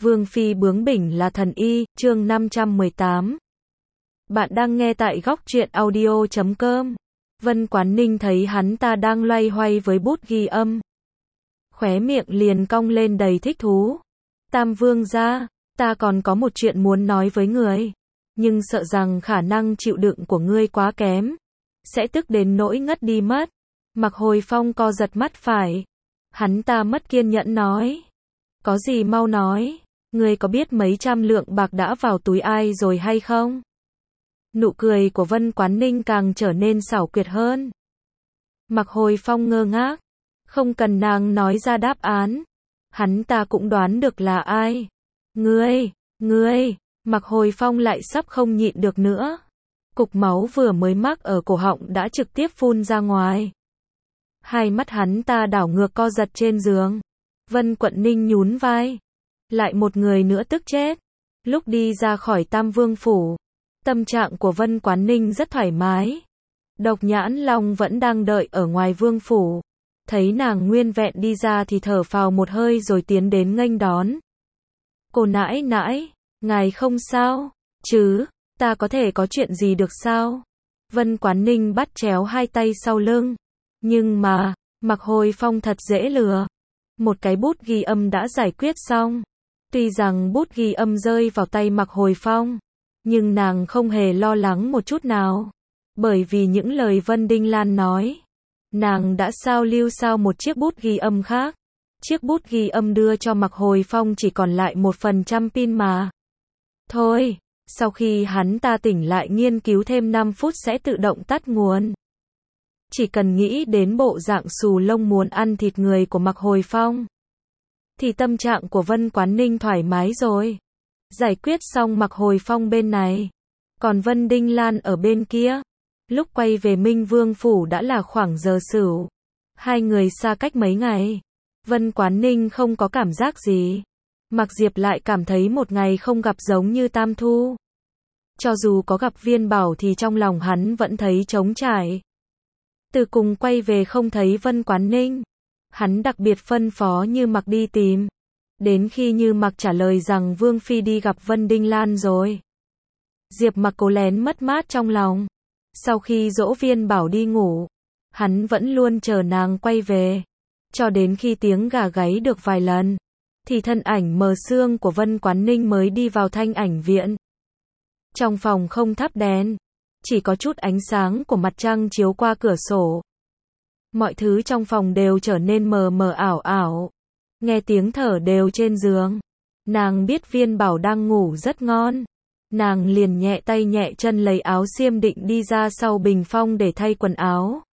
Vương phi bướng bỉnh là thần y, chương 518. Bạn đang nghe tại góc truyện audio.com. Vân Quán Ninh thấy hắn ta đang loay hoay với bút ghi âm. Khóe miệng liền cong lên đầy thích thú. Tam vương gia, ta còn có một chuyện muốn nói với người. Nhưng sợ rằng khả năng chịu đựng của ngươi quá kém. Sẽ tức đến nỗi ngất đi mất. Mạc Hồi Phong co giật mắt phải. Hắn ta mất kiên nhẫn nói. Có gì mau nói. Ngươi có biết mấy trăm lượng bạc đã vào túi ai rồi hay không? Nụ cười của Vân Quán Ninh càng trở nên xảo quyệt hơn. Mạc Hồi Phong ngơ ngác. Không cần nàng nói ra đáp án. Hắn ta cũng đoán được là ai. Ngươi. Mạc Hồi Phong lại sắp không nhịn được nữa. Cục máu vừa mới mắc ở cổ họng đã trực tiếp phun ra ngoài. Hai mắt hắn ta đảo ngược co giật trên giường. Vân Quận Ninh nhún vai. Lại một người nữa tức chết. Lúc đi ra khỏi Tam Vương Phủ, tâm trạng của Vân Quán Ninh rất thoải mái. Độc Nhãn Long vẫn đang đợi ở ngoài Vương Phủ. Thấy nàng nguyên vẹn đi ra thì thở phào một hơi rồi tiến đến nghênh đón. Cô nãi nãi, ngài không sao, chứ, ta có thể có chuyện gì được sao? Vân Quán Ninh bắt chéo hai tay sau lưng. Nhưng mà, Mạc Hồi Phong thật dễ lừa. Một cái bút ghi âm đã giải quyết xong. Tuy rằng bút ghi âm rơi vào tay Mạc Hồi Phong, nhưng nàng không hề lo lắng một chút nào. Bởi vì những lời Vân Đinh Lan nói, nàng đã sao lưu sao một chiếc bút ghi âm khác. Chiếc bút ghi âm đưa cho Mạc Hồi Phong chỉ còn lại 1% pin mà. Thôi, sau khi hắn ta tỉnh lại nghiên cứu thêm 5 phút sẽ tự động tắt nguồn. Chỉ cần nghĩ đến bộ dạng xù lông muốn ăn thịt người của Mạc Hồi Phong, thì tâm trạng của Vân Quán Ninh thoải mái rồi. Giải quyết xong Mạc Hồi Phong bên này. Còn Vân Đinh Lan ở bên kia. Lúc quay về Minh Vương Phủ đã là khoảng giờ sửu. Hai người xa cách mấy ngày. Vân Quán Ninh không có cảm giác gì. Mạc Diệp lại cảm thấy một ngày không gặp giống như Tam Thu. Cho dù có gặp Viên Bảo thì trong lòng hắn vẫn thấy trống trải. Từ cùng quay về không thấy Vân Quán Ninh. Hắn đặc biệt phân phó Như Mặc đi tìm. Đến khi Như Mặc trả lời rằng Vương Phi đi gặp Vân Đinh Lan rồi. Diệp Mặc cố lén mất mát trong lòng. Sau khi dỗ Viên Bảo đi ngủ, hắn vẫn luôn chờ nàng quay về. Cho đến khi tiếng gà gáy được vài lần, thì thân ảnh mờ sương của Vân Quán Ninh mới đi vào Thanh Ảnh Viện. Trong phòng không thắp đèn, chỉ có chút ánh sáng của mặt trăng chiếu qua cửa sổ. Mọi thứ trong phòng đều trở nên mờ mờ ảo ảo. Nghe tiếng thở đều trên giường. Nàng biết Viên Bảo đang ngủ rất ngon. Nàng liền nhẹ tay nhẹ chân lấy áo xiêm định đi ra sau bình phong để thay quần áo.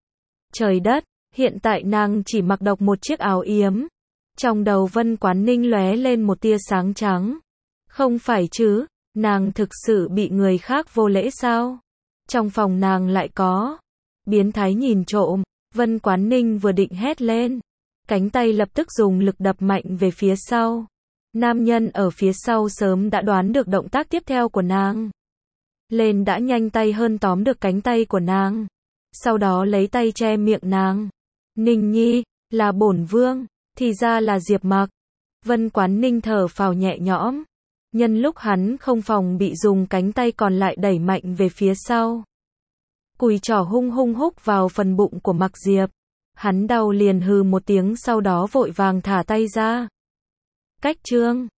Trời đất, hiện tại nàng chỉ mặc độc một chiếc áo yếm. Trong đầu Vân Quán Ninh lóe lên một tia sáng trắng. Không phải chứ, nàng thực sự bị người khác vô lễ sao? Trong phòng nàng lại có biến thái nhìn trộm. Vân Quán Ninh vừa định hét lên, cánh tay lập tức dùng lực đập mạnh về phía sau. Nam nhân ở phía sau sớm đã đoán được động tác tiếp theo của nàng. Lên đã nhanh tay hơn tóm được cánh tay của nàng. Sau đó lấy tay che miệng nàng. Ninh nhi, là bổn vương, thì ra là Diệp Mặc. Vân Quán Ninh thở phào nhẹ nhõm. Nhân lúc hắn không phòng bị dùng cánh tay còn lại đẩy mạnh về phía sau. Cùi trỏ hung hung húc vào phần bụng của Mạc Diệp. Hắn đau liền hừ một tiếng sau đó vội vàng thả tay ra. Cách trương,